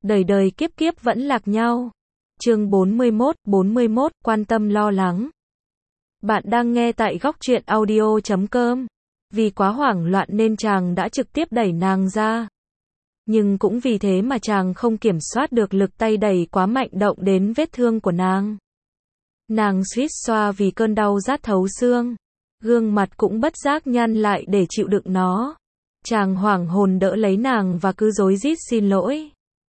đời đời kiếp kiếp vẫn lạc nhau. Chương 41, quan tâm lo lắng. Bạn đang nghe tại góc truyện audio.com. Vì quá hoảng loạn nên chàng đã trực tiếp đẩy nàng ra. Nhưng cũng vì thế mà chàng không kiểm soát được lực tay đẩy quá mạnh động đến vết thương của nàng. Nàng suýt xoa vì cơn đau rát thấu xương. Gương mặt cũng bất giác nhăn lại để chịu đựng nó. Chàng hoảng hồn đỡ lấy nàng và cứ rối rít xin lỗi.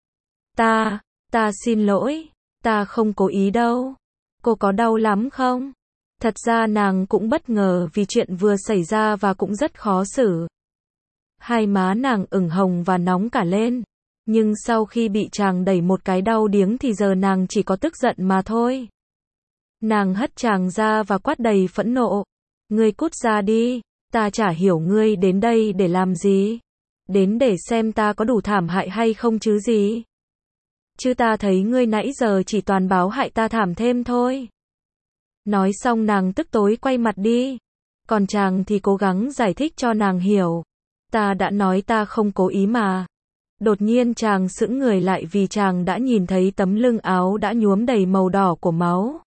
Ta xin lỗi, ta không cố ý đâu. Cô có đau lắm không? Thật ra nàng cũng bất ngờ vì chuyện vừa xảy ra và cũng rất khó xử. Hai má nàng ửng hồng và nóng cả lên. Nhưng sau khi bị chàng đẩy một cái đau điếng thì giờ nàng chỉ có tức giận mà thôi. Nàng hất chàng ra và quát đầy phẫn nộ. Ngươi cút ra đi, ta chả hiểu ngươi đến đây để làm gì. Đến để xem ta có đủ thảm hại hay không chứ gì. Chứ ta thấy ngươi nãy giờ chỉ toàn báo hại ta thảm thêm thôi. Nói xong nàng tức tối quay mặt đi. Còn chàng thì cố gắng giải thích cho nàng hiểu. Ta đã nói ta không cố ý mà. Đột nhiên chàng sững người lại vì chàng đã nhìn thấy tấm lưng áo đã nhuốm đầy màu đỏ của máu.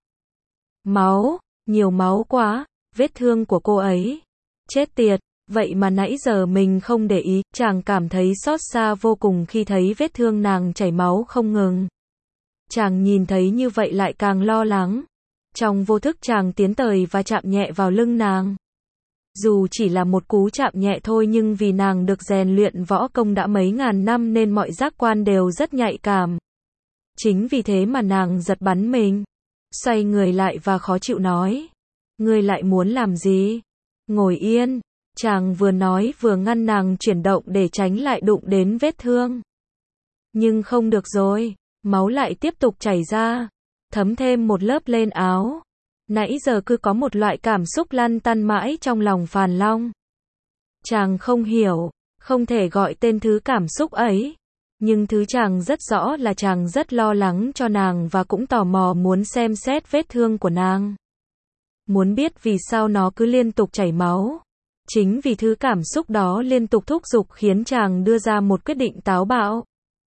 Máu, nhiều máu quá, vết thương của cô ấy. Chết tiệt, vậy mà nãy giờ mình không để ý, chàng cảm thấy xót xa vô cùng khi thấy vết thương nàng chảy máu không ngừng. Chàng nhìn thấy như vậy lại càng lo lắng. Trong vô thức chàng tiến tới và chạm nhẹ vào lưng nàng. Dù chỉ là một cú chạm nhẹ thôi nhưng vì nàng được rèn luyện võ công đã mấy ngàn năm nên mọi giác quan đều rất nhạy cảm. Chính vì thế mà nàng giật bắn mình. Xoay người lại và khó chịu nói. Ngươi lại muốn làm gì? Ngồi yên. Chàng vừa nói vừa ngăn nàng chuyển động để tránh lại đụng đến vết thương. Nhưng không được rồi. Máu lại tiếp tục chảy ra. Thấm thêm một lớp lên áo. Nãy giờ cứ có một loại cảm xúc lăn tăn mãi trong lòng Phàn Long. Chàng không hiểu, không thể gọi tên thứ cảm xúc ấy. Nhưng thứ chàng rất rõ là chàng rất lo lắng cho nàng và cũng tò mò muốn xem xét vết thương của nàng. Muốn biết vì sao nó cứ liên tục chảy máu. Chính vì thứ cảm xúc đó liên tục thúc giục khiến chàng đưa ra một quyết định táo bạo.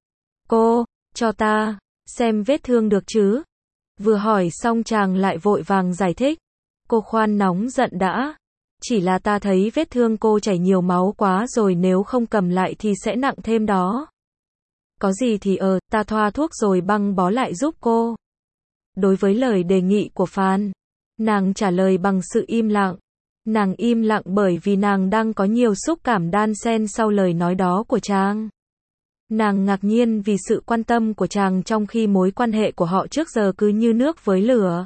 Cô, cho ta, xem vết thương được chứ? Vừa hỏi xong chàng lại vội vàng giải thích. Cô khoan nóng giận đã. Chỉ là ta thấy vết thương cô chảy nhiều máu quá rồi nếu không cầm lại thì sẽ nặng thêm đó. Có gì thì ta thoa thuốc rồi băng bó lại giúp cô. Đối với lời đề nghị của Phan, nàng trả lời bằng sự im lặng. Nàng im lặng bởi vì nàng đang có nhiều xúc cảm đan xen sau lời nói đó của chàng. Nàng ngạc nhiên vì sự quan tâm của chàng trong khi mối quan hệ của họ trước giờ cứ như nước với lửa.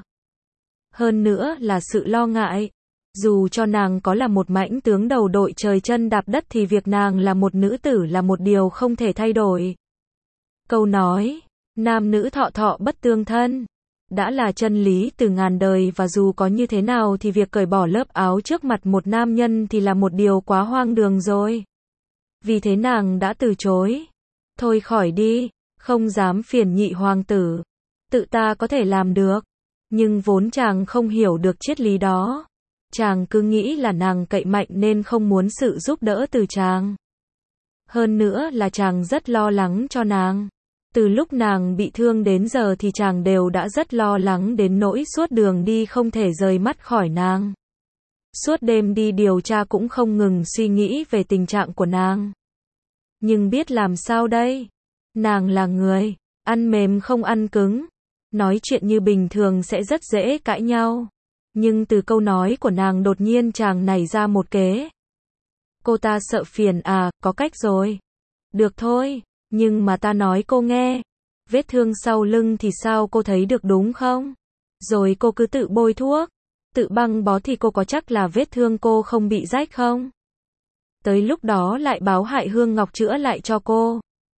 Hơn nữa là sự lo ngại. Dù cho nàng có là một mãnh tướng đầu đội trời chân đạp đất thì việc nàng là một nữ tử là một điều không thể thay đổi. Câu nói, nam nữ thọ thọ bất tương thân, đã là chân lý từ ngàn đời và dù có như thế nào thì việc cởi bỏ lớp áo trước mặt một nam nhân thì là một điều quá hoang đường rồi. Vì thế nàng đã từ chối. Thôi khỏi đi, không dám phiền nhị hoàng tử. Tự ta có thể làm được. Nhưng vốn chàng không hiểu được triết lý đó. Chàng cứ nghĩ là nàng cậy mạnh nên không muốn sự giúp đỡ từ chàng. Hơn nữa là chàng rất lo lắng cho nàng. Từ lúc nàng bị thương đến giờ thì chàng đều đã rất lo lắng đến nỗi suốt đường đi không thể rời mắt khỏi nàng. Suốt đêm đi điều tra cũng không ngừng suy nghĩ về tình trạng của nàng. Nhưng biết làm sao đây? Nàng là người, ăn mềm không ăn cứng. Nói chuyện như bình thường sẽ rất dễ cãi nhau. Nhưng từ câu nói của nàng đột nhiên chàng nảy ra một kế. Cô ta sợ phiền à, có cách rồi. Được thôi, nhưng mà ta nói cô nghe. Vết thương sau lưng thì sao cô thấy được đúng không? Rồi cô cứ tự bôi thuốc, tự băng bó thì cô có chắc là vết thương cô không bị rách không? Tới lúc đó lại báo hại Hương Ngọc chữa lại cho cô.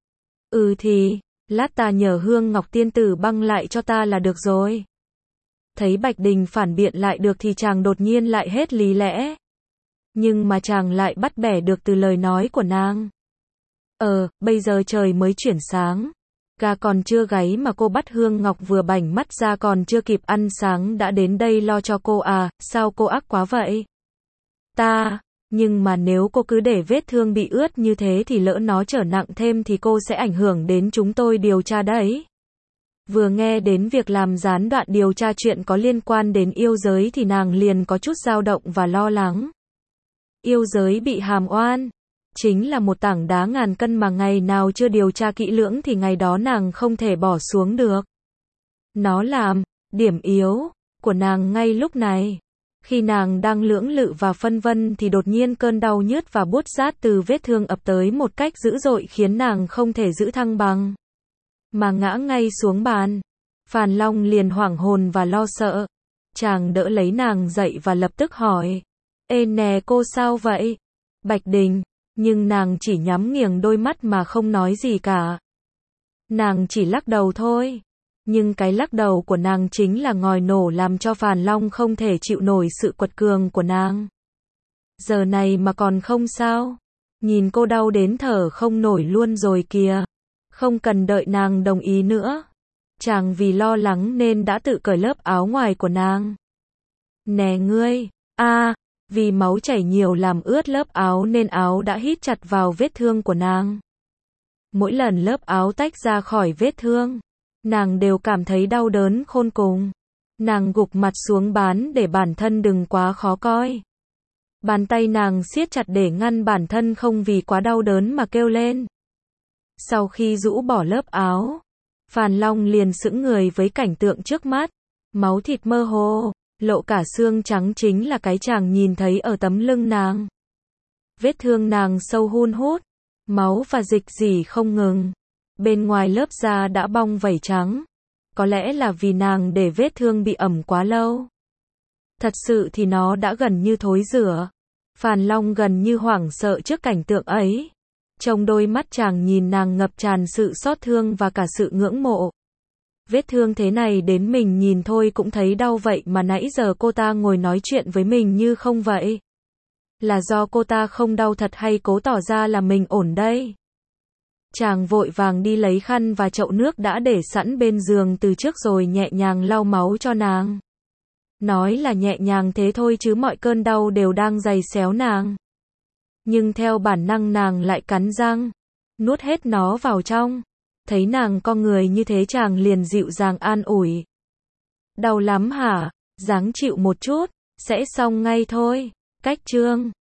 Thì, lát ta nhờ Hương Ngọc tiên tử băng lại cho ta là được rồi. Thấy Bạch Đình phản biện lại được thì chàng đột nhiên lại hết lý lẽ. Nhưng mà chàng lại bắt bẻ được từ lời nói của nàng. Bây giờ trời mới chuyển sáng. Gà còn chưa gáy mà cô bắt Hương Ngọc vừa bảnh mắt ra còn chưa kịp ăn sáng đã đến đây lo cho cô à, sao cô ác quá vậy? Nhưng mà nếu cô cứ để vết thương bị ướt như thế thì lỡ nó trở nặng thêm thì cô sẽ ảnh hưởng đến chúng tôi điều tra đấy. Vừa nghe đến việc làm gián đoạn điều tra chuyện có liên quan đến yêu giới thì nàng liền có chút dao động và lo lắng. Yêu giới bị hàm oan, chính là một tảng đá ngàn cân mà ngày nào chưa điều tra kỹ lưỡng thì ngày đó nàng không thể bỏ xuống được. Nó làm điểm yếu của nàng ngay lúc này. Khi nàng đang lưỡng lự và phân vân thì đột nhiên cơn đau nhức và buốt rát từ vết thương ập tới một cách dữ dội khiến nàng không thể giữ thăng bằng, mà ngã ngay xuống bàn. Phàn Long liền hoảng hồn và lo sợ. Chàng đỡ lấy nàng dậy và lập tức hỏi. Ê nè cô sao vậy? Bạch Đình. Nhưng nàng chỉ nhắm nghiền đôi mắt mà không nói gì cả. Nàng chỉ lắc đầu thôi. Nhưng cái lắc đầu của nàng chính là ngòi nổ làm cho Phàn Long không thể chịu nổi sự quật cường của nàng. Giờ này mà còn không sao? Nhìn cô đau đến thở không nổi luôn rồi kìa. Không cần đợi nàng đồng ý nữa. Chàng vì lo lắng nên đã tự cởi lớp áo ngoài của nàng. Nè ngươi, vì máu chảy nhiều làm ướt lớp áo nên áo đã hít chặt vào vết thương của nàng. Mỗi lần lớp áo tách ra khỏi vết thương, nàng đều cảm thấy đau đớn khôn cùng. Nàng gục mặt xuống bàn để bản thân đừng quá khó coi. Bàn tay nàng siết chặt để ngăn bản thân không vì quá đau đớn mà kêu lên. Sau khi rũ bỏ lớp áo, Phàn Long liền sững người với cảnh tượng trước mắt. Máu thịt mơ hồ, lộ cả xương trắng chính là cái chàng nhìn thấy ở tấm lưng nàng. Vết thương nàng sâu hun hút, máu và dịch rỉ không ngừng. Bên ngoài lớp da đã bong vảy trắng. Có lẽ là vì nàng để vết thương bị ẩm quá lâu. Thật sự thì nó đã gần như thối rữa. Phàn Long gần như hoảng sợ trước cảnh tượng ấy. Trong đôi mắt chàng nhìn nàng ngập tràn sự xót thương và cả sự ngưỡng mộ. Vết thương thế này đến mình nhìn thôi cũng thấy đau vậy mà nãy giờ cô ta ngồi nói chuyện với mình như không vậy. Là do cô ta không đau thật hay cố tỏ ra là mình ổn đây? Chàng vội vàng đi lấy khăn và chậu nước đã để sẵn bên giường từ trước rồi nhẹ nhàng lau máu cho nàng. Nói là nhẹ nhàng thế thôi chứ mọi cơn đau đều đang giày xéo nàng. Nhưng theo bản năng nàng lại cắn răng, nuốt hết nó vào trong. Thấy nàng co người như thế chàng liền dịu dàng an ủi. Đau lắm hả? Ráng chịu một chút, sẽ xong ngay thôi. Cách chương